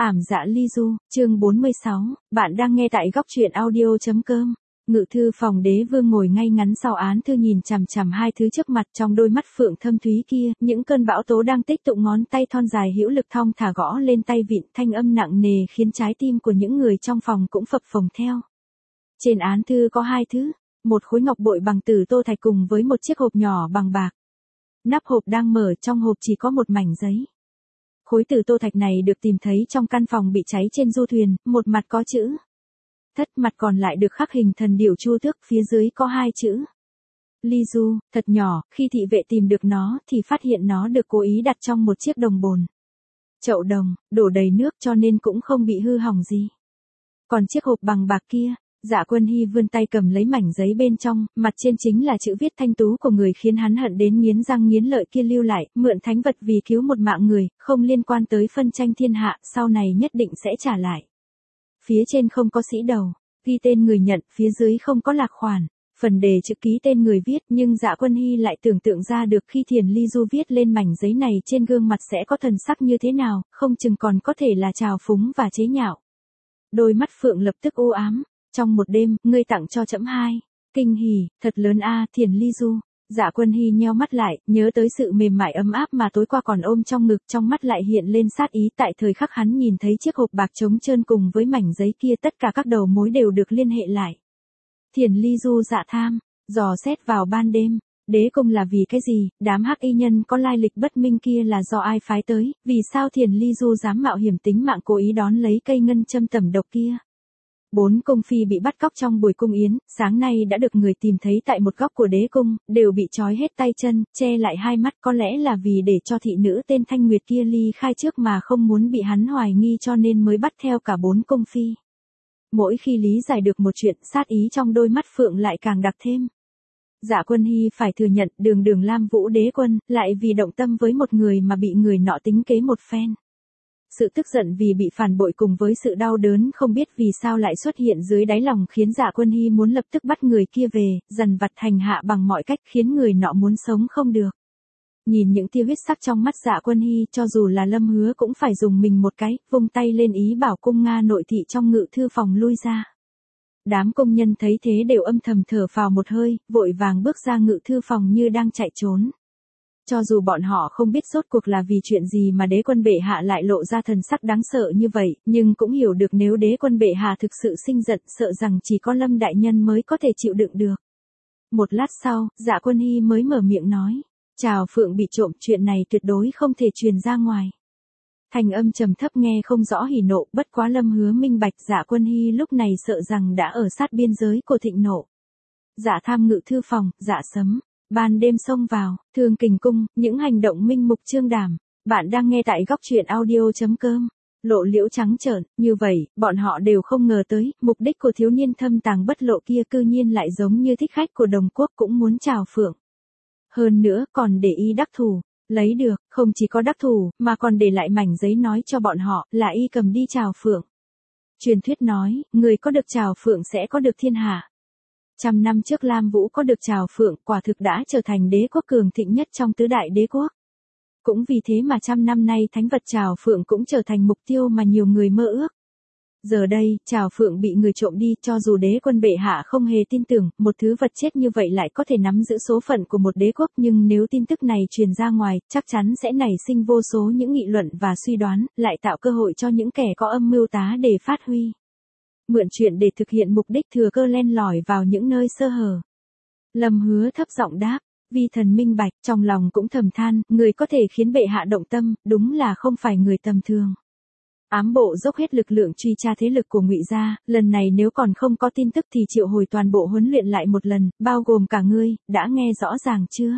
Ảm dạ ly du, chương 46, bạn đang nghe tại góc truyện audio.com. Ngự thư phòng đế vương ngồi ngay ngắn sau án thư nhìn chằm chằm hai thứ trước mặt, trong đôi mắt phượng thâm thúy kia, những cơn bão tố đang tích tụ, ngón tay thon dài hữu lực thong thả gõ lên tay vịn, thanh âm nặng nề khiến trái tim của những người trong phòng cũng phập phồng theo. Trên án thư có hai thứ, một khối ngọc bội bằng tử tô thạch cùng với một chiếc hộp nhỏ bằng bạc. Nắp hộp đang mở, trong hộp chỉ có một mảnh giấy. Khối tử tô thạch này được tìm thấy trong căn phòng bị cháy trên du thuyền, một mặt có chữ Thất, mặt còn lại được khắc hình thần điểu chu tước, phía dưới có hai chữ Ly Du, thật nhỏ. Khi thị vệ tìm được nó thì phát hiện nó được cố ý đặt trong một chiếc đồng bồn. Chậu đồng, đổ đầy nước cho nên cũng không bị hư hỏng gì. Còn chiếc hộp bằng bạc kia, Dạ Quân Hy vươn tay cầm lấy mảnh giấy bên trong, mặt trên chính là chữ viết thanh tú của người khiến hắn hận đến nghiến răng nghiến lợi kia lưu lại, mượn thánh vật vì cứu một mạng người, không liên quan tới phân tranh thiên hạ, sau này nhất định sẽ trả lại. Phía trên không có sĩ đầu, ghi tên người nhận, phía dưới không có lạc khoản, phần đề chữ ký tên người viết, nhưng Dạ Quân Hy lại tưởng tượng ra được khi Thiền Ly Du viết lên mảnh giấy này trên gương mặt sẽ có thần sắc như thế nào, không chừng còn có thể là trào phúng và chế nhạo. Đôi mắt phượng lập tức u ám. Trong một đêm, ngươi tặng cho trẫm hai kinh hỉ, thật lớn a. Thiền Ly Du. Dạ Quân Hy nheo mắt lại, nhớ tới sự mềm mại ấm áp mà tối qua còn ôm trong ngực, trong mắt lại hiện lên sát ý. Tại thời khắc hắn nhìn thấy chiếc hộp bạc trống trơn cùng với mảnh giấy kia, tất cả các đầu mối đều được liên hệ lại. Thiền Ly Du dạ tham, dò xét vào ban đêm. Đế cung là vì cái gì? Đám hắc y nhân có lai lịch bất minh kia là do ai phái tới? Vì sao Thiền Ly Du dám mạo hiểm tính mạng cố ý đón lấy cây ngân châm tẩm độc kia? 4 cung phi bị bắt cóc trong buổi cung yến, sáng nay đã được người tìm thấy tại một góc của đế cung, đều bị trói hết tay chân, che lại hai mắt, có lẽ là vì để cho thị nữ tên Thanh Nguyệt kia ly khai trước mà không muốn bị hắn hoài nghi cho nên mới bắt theo cả 4 cung phi. Mỗi khi lý giải được một chuyện, sát ý trong đôi mắt phượng lại càng đặc thêm. Dạ Quân Hy phải thừa nhận, đường Lam Vũ đế quân, lại vì động tâm với một người mà bị người nọ tính kế một phen. Sự tức giận vì bị phản bội cùng với sự đau đớn không biết vì sao lại xuất hiện dưới đáy lòng khiến Dạ Quân Hy muốn lập tức bắt người kia về, dằn vặt hành hạ bằng mọi cách khiến người nọ muốn sống không được. Nhìn những tia huyết sắc trong mắt Dạ Quân Hy, cho dù là Lâm Hứa cũng phải dùng mình một cái, vung tay lên ý bảo cung Nga nội thị trong ngự thư phòng lui ra. Đám công nhân thấy thế đều âm thầm thở phào một hơi, vội vàng bước ra ngự thư phòng như đang chạy trốn. Cho dù bọn họ không biết rốt cuộc là vì chuyện gì mà đế quân bệ hạ lại lộ ra thần sắc đáng sợ như vậy, nhưng cũng hiểu được nếu đế quân bệ hạ thực sự sinh giận, sợ rằng chỉ có Lâm đại nhân mới có thể chịu đựng được. Một lát sau, Dạ Quân Hy mới mở miệng nói, Trào Phượng bị trộm, chuyện này tuyệt đối không thể truyền ra ngoài. Thành âm trầm thấp nghe không rõ hỉ nộ, bất quá Lâm Hứa minh bạch Dạ Quân Hy lúc này sợ rằng đã ở sát biên giới của thịnh nộ. Dạ tham ngự thư phòng, Dạ sấm. Ban đêm xông vào, Thương Kình cung, những hành động minh mục trương đảm. Bạn đang nghe tại góc truyện audio.com. Lộ liễu trắng trợn, như vậy, bọn họ đều không ngờ tới, mục đích của thiếu niên thâm tàng bất lộ kia cư nhiên lại giống như thích khách của đồng quốc cũng muốn Trào Phượng. Hơn nữa, còn để y đắc thủ, lấy được, không chỉ có đắc thủ, mà còn để lại mảnh giấy nói cho bọn họ, là y cầm đi Trào Phượng. Truyền thuyết nói, người có được Trào Phượng sẽ có được thiên hạ. 100 năm trước Lam Vũ có được Trào Phượng, quả thực đã trở thành đế quốc cường thịnh nhất trong tứ đại đế quốc. Cũng vì thế mà 100 năm nay thánh vật Trào Phượng cũng trở thành mục tiêu mà nhiều người mơ ước. Giờ đây, Trào Phượng bị người trộm đi, cho dù đế quân bệ hạ không hề tin tưởng, một thứ vật chết như vậy lại có thể nắm giữ số phận của một đế quốc, nhưng nếu tin tức này truyền ra ngoài, chắc chắn sẽ nảy sinh vô số những nghị luận và suy đoán, lại tạo cơ hội cho những kẻ có âm mưu tá để phát huy. Mượn chuyện để thực hiện mục đích thừa cơ len lỏi vào những nơi sơ hở. Lâm Hứa thấp giọng đáp, vi thần minh bạch, trong lòng cũng thầm than, người có thể khiến bệ hạ động tâm, đúng là không phải người tầm thường. Ám bộ dốc hết lực lượng truy tra thế lực của Ngụy gia, lần này nếu còn không có tin tức thì triệu hồi toàn bộ huấn luyện lại một lần, bao gồm cả ngươi, đã nghe rõ ràng chưa?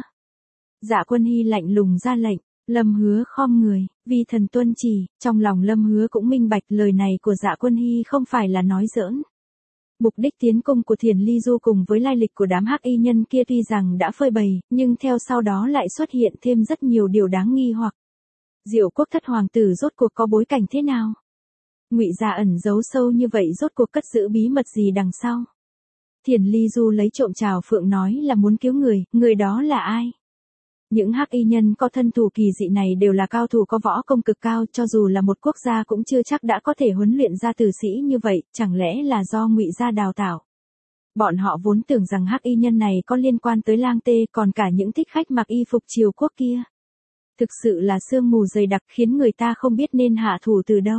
Dạ Quân Hy lạnh lùng ra lệnh. Lâm Hứa khom người, vi thần tuân chỉ. Trong lòng Lâm Hứa cũng minh bạch lời này của Dạ Quân Hy không phải là nói giỡn. Mục đích tiến cung của Thiền Ly Du cùng với lai lịch của đám hắc y nhân kia tuy rằng đã phơi bày, nhưng theo sau đó lại xuất hiện thêm rất nhiều điều đáng nghi hoặc. Diệu quốc thất hoàng tử rốt cuộc có bối cảnh thế nào? Ngụy gia ẩn giấu sâu như vậy rốt cuộc cất giữ bí mật gì đằng sau? Thiền Ly Du lấy trộm Trào Phượng nói là muốn cứu người đó là ai? Những hắc y nhân có thân thủ kỳ dị này đều là cao thủ có võ công cực cao, cho dù là một quốc gia cũng chưa chắc đã có thể huấn luyện ra tử sĩ như vậy, chẳng lẽ là do Ngụy gia đào tạo. Bọn họ vốn tưởng rằng hắc y nhân này có liên quan tới Lang Tê, còn cả những thích khách mặc y phục triều quốc kia. Thực sự là sương mù dày đặc khiến người ta không biết nên hạ thủ từ đâu.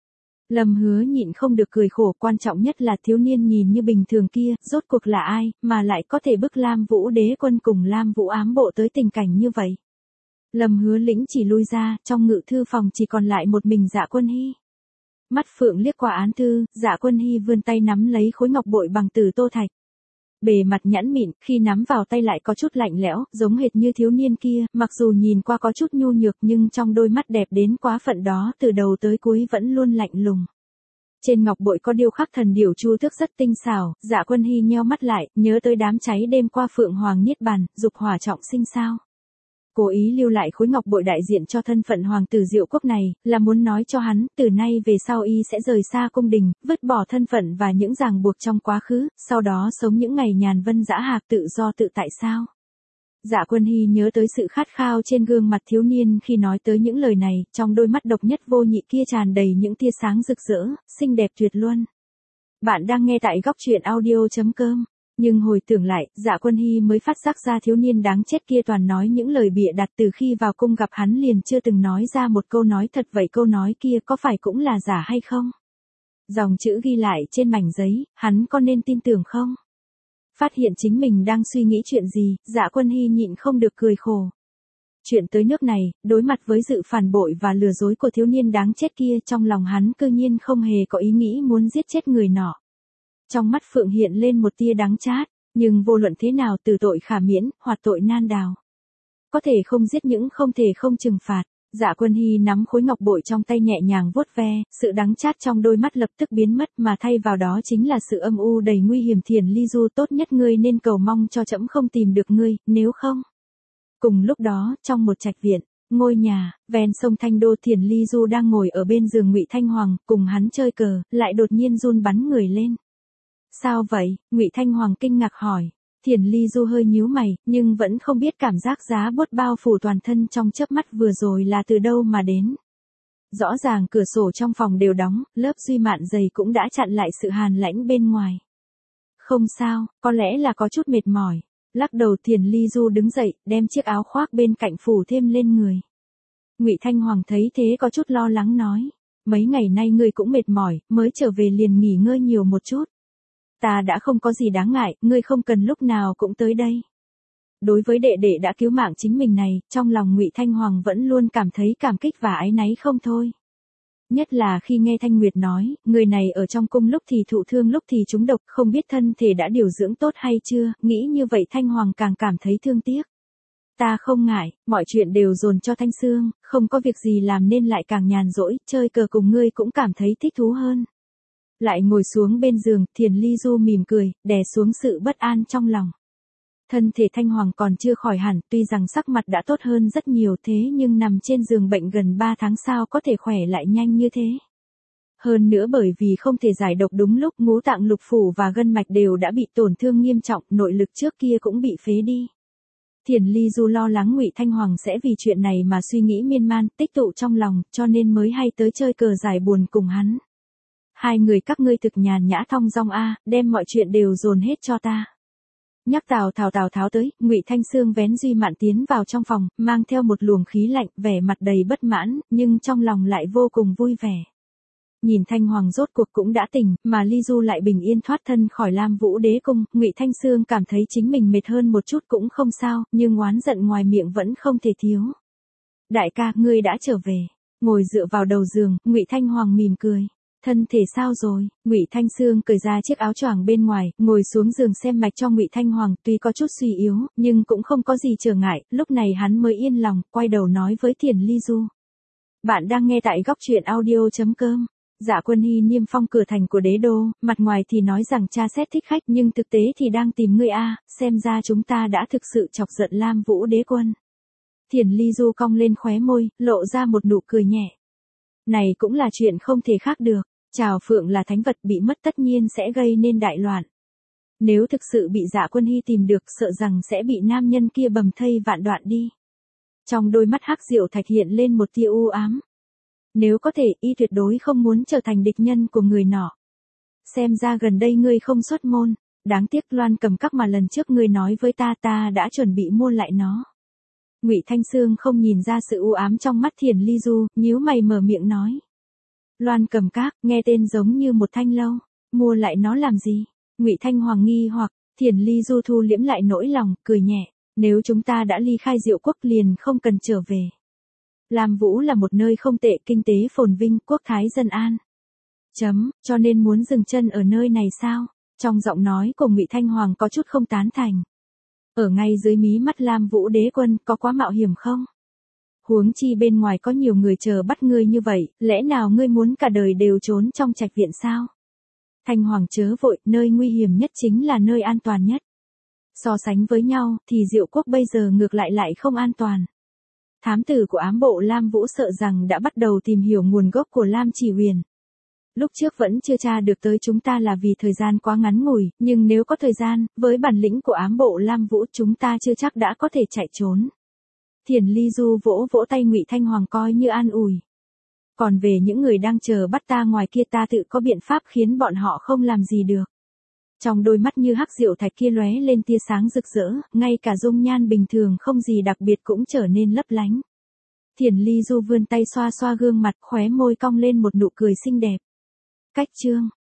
Lâm Hứa nhịn không được cười khổ, quan trọng nhất là thiếu niên nhìn như bình thường kia, rốt cuộc là ai, mà lại có thể bức Lam Vũ đế quân cùng Lam Vũ ám bộ tới tình cảnh như vậy. Lâm Hứa lĩnh chỉ lui ra, trong ngự thư phòng chỉ còn lại một mình Dạ Quân Hy. Mắt phượng liếc qua án thư, Dạ Quân Hy vươn tay nắm lấy khối ngọc bội bằng từ tô thạch. Bề mặt nhẵn mịn, khi nắm vào tay lại có chút lạnh lẽo, giống hệt như thiếu niên kia, mặc dù nhìn qua có chút nhu nhược nhưng trong đôi mắt đẹp đến quá phận đó từ đầu tới cuối vẫn luôn lạnh lùng. Trên ngọc bội có điêu khắc thần điểu chu tước rất tinh xảo, Dạ Quân Hy nheo mắt lại, nhớ tới đám cháy đêm qua Phượng Hoàng niết bàn, dục hỏa trọng sinh sao. Cố ý lưu lại khối ngọc bội đại diện cho thân phận hoàng tử Diệu quốc này, là muốn nói cho hắn, từ nay về sau y sẽ rời xa cung đình, vứt bỏ thân phận và những ràng buộc trong quá khứ, sau đó sống những ngày nhàn vân dã hạc tự do tự tại sao. Dạ Quân Hy nhớ tới sự khát khao trên gương mặt thiếu niên khi nói tới những lời này, trong đôi mắt độc nhất vô nhị kia tràn đầy những tia sáng rực rỡ, xinh đẹp tuyệt luân. Bạn đang nghe tại góc truyện audio.com. Nhưng hồi tưởng lại, Dạ Quân Hy mới phát giác ra thiếu niên đáng chết kia toàn nói những lời bịa đặt, từ khi vào cung gặp hắn liền chưa từng nói ra một câu nói thật, vậy câu nói kia có phải cũng là giả hay không? Dòng chữ ghi lại trên mảnh giấy, hắn có nên tin tưởng không? Phát hiện chính mình đang suy nghĩ chuyện gì, Dạ Quân Hy nhịn không được cười khổ. Chuyện tới nước này, đối mặt với sự phản bội và lừa dối của thiếu niên đáng chết kia, trong lòng hắn cư nhiên không hề có ý nghĩ muốn giết chết người nọ. Trong mắt Phượng hiện lên một tia đắng chát, nhưng vô luận thế nào, từ tội khả miễn, hoặc tội nan đào. Có thể không giết những không thể không trừng phạt. Dạ Quân Hy nắm khối ngọc bội trong tay nhẹ nhàng vuốt ve, sự đắng chát trong đôi mắt lập tức biến mất, mà thay vào đó chính là sự âm u đầy nguy hiểm. Thiền Ly Du, tốt nhất ngươi nên cầu mong cho trẫm không tìm được ngươi, nếu không. Cùng lúc đó, trong một trạch viện, ngôi nhà ven sông Thanh Đô, Thiền Ly Du đang ngồi ở bên giường Ngụy Thanh Hoàng, cùng hắn chơi cờ, lại đột nhiên run bắn người lên. Sao vậy? Ngụy Thanh Hoàng kinh ngạc hỏi. Thiền Ly Du hơi nhíu mày, nhưng vẫn không biết cảm giác giá buốt bao phủ toàn thân trong chớp mắt vừa rồi là từ đâu mà đến. Rõ ràng cửa sổ trong phòng đều đóng, lớp duy mạn dày cũng đã chặn lại sự hàn lãnh bên ngoài. Không sao, có lẽ là có chút mệt mỏi. Lắc đầu, Thiền Ly Du đứng dậy, đem chiếc áo khoác bên cạnh phủ thêm lên người. Ngụy Thanh Hoàng thấy thế có chút lo lắng nói. Mấy ngày nay ngươi cũng mệt mỏi, mới trở về liền nghỉ ngơi nhiều một chút. Ta đã không có gì đáng ngại, ngươi không cần lúc nào cũng tới đây. Đối với đệ đệ đã cứu mạng chính mình này, trong lòng Ngụy Thanh Hoàng vẫn luôn cảm thấy cảm kích và áy náy không thôi. Nhất là khi nghe Thanh Nguyệt nói, người này ở trong cung lúc thì thụ thương lúc thì trúng độc, không biết thân thể đã điều dưỡng tốt hay chưa, nghĩ như vậy Thanh Hoàng càng cảm thấy thương tiếc. Ta không ngại, mọi chuyện đều dồn cho Thanh Sương, không có việc gì làm nên lại càng nhàn rỗi, chơi cờ cùng ngươi cũng cảm thấy thích thú hơn. Lại ngồi xuống bên giường, Thiền Ly Du mỉm cười, đè xuống sự bất an trong lòng. Thân thể Thanh Hoàng còn chưa khỏi hẳn, tuy rằng sắc mặt đã tốt hơn rất nhiều, thế nhưng nằm trên giường bệnh gần 3 tháng sao có thể khỏe lại nhanh như thế. Hơn nữa bởi vì không thể giải độc đúng lúc, ngũ tạng lục phủ và gân mạch đều đã bị tổn thương nghiêm trọng, nội lực trước kia cũng bị phế đi. Thiền Ly Du lo lắng Ngụy Thanh Hoàng sẽ vì chuyện này mà suy nghĩ miên man, tích tụ trong lòng, cho nên mới hay tới chơi cờ giải buồn cùng hắn. Hai người các ngươi thực nhàn nhã thong dong a, đem mọi chuyện đều dồn hết cho ta. Nhắc Tào Tháo tới, Ngụy Thanh Sương vén duy mạn tiến vào trong phòng, mang theo một luồng khí lạnh, vẻ mặt đầy bất mãn, nhưng trong lòng lại vô cùng vui vẻ. Nhìn Thanh Hoàng rốt cuộc cũng đã tỉnh, mà Ly Du lại bình yên thoát thân khỏi Lam Vũ đế cung, Ngụy Thanh Sương cảm thấy chính mình mệt hơn một chút cũng không sao, nhưng oán giận ngoài miệng vẫn không thể thiếu. Đại ca, ngươi đã trở về. Ngồi dựa vào đầu giường, Ngụy Thanh Hoàng mỉm cười. Thân thể sao rồi? Ngụy Thanh Sương cởi ra chiếc áo choàng bên ngoài, ngồi xuống giường xem mạch cho Ngụy Thanh Hoàng, tuy có chút suy yếu, nhưng cũng không có gì trở ngại, lúc này hắn mới yên lòng, quay đầu nói với Thiền Ly Du. Bạn đang nghe tại góc truyện audio.com. Dạ Quân Hy niêm phong cửa thành của đế đô, mặt ngoài thì nói rằng tra xét thích khách, nhưng thực tế thì đang tìm ngươi a, xem ra chúng ta đã thực sự chọc giận Lam Vũ đế quân. Thiền Ly Du cong lên khóe môi, lộ ra một nụ cười nhẹ. Này cũng là chuyện không thể khác được. Trào Phượng là thánh vật, bị mất tất nhiên sẽ gây nên đại loạn. Nếu thực sự bị Dạ Quân Hy tìm được, sợ rằng sẽ bị nam nhân kia bầm thây vạn đoạn đi. Trong đôi mắt hắc diệu thạch hiện lên một tia u ám. Nếu có thể, y tuyệt đối không muốn trở thành địch nhân của người nọ. Xem ra gần đây ngươi không xuất môn, đáng tiếc Loan Cầm Các mà lần trước ngươi nói với ta đã chuẩn bị mua lại nó. Ngụy Thanh Sương không nhìn ra sự u ám trong mắt Thiển Ly Du, nhíu mày mở miệng nói. Loan Cầm Các, nghe tên giống như một thanh lâu, mua lại nó làm gì? Ngụy Thanh Hoàng nghi hoặc, Thiển Ly Du thu liễm lại nỗi lòng, cười nhẹ, nếu chúng ta đã ly khai Diệu Quốc liền không cần trở về. Lam Vũ là một nơi không tệ, kinh tế phồn vinh, quốc thái dân an. Cho nên muốn dừng chân ở nơi này sao? Trong giọng nói của Ngụy Thanh Hoàng có chút không tán thành. Ở ngay dưới mí mắt Lam Vũ đế quân, có quá mạo hiểm không? Huống chi bên ngoài có nhiều người chờ bắt ngươi như vậy, lẽ nào ngươi muốn cả đời đều trốn trong trạch viện sao? Thanh Hoàng chớ vội, nơi nguy hiểm nhất chính là nơi an toàn nhất. So sánh với nhau, thì Diệu Quốc bây giờ ngược lại không an toàn. Thám tử của ám bộ Lam Vũ sợ rằng đã bắt đầu tìm hiểu nguồn gốc của Lam Chỉ Huyền. Lúc trước vẫn chưa tra được tới chúng ta là vì thời gian quá ngắn ngủi, nhưng nếu có thời gian, với bản lĩnh của ám bộ Lam Vũ chúng ta chưa chắc đã có thể chạy trốn. Thiển Ly Du vỗ vỗ tay Ngụy Thanh Hoàng coi như an ủi. Còn về những người đang chờ bắt ta ngoài kia ta tự có biện pháp khiến bọn họ không làm gì được. Trong đôi mắt như hắc diệu thạch kia lóe lên tia sáng rực rỡ, ngay cả dung nhan bình thường không gì đặc biệt cũng trở nên lấp lánh. Thiển Ly Du vươn tay xoa xoa gương mặt, khóe môi cong lên một nụ cười xinh đẹp. Cách chương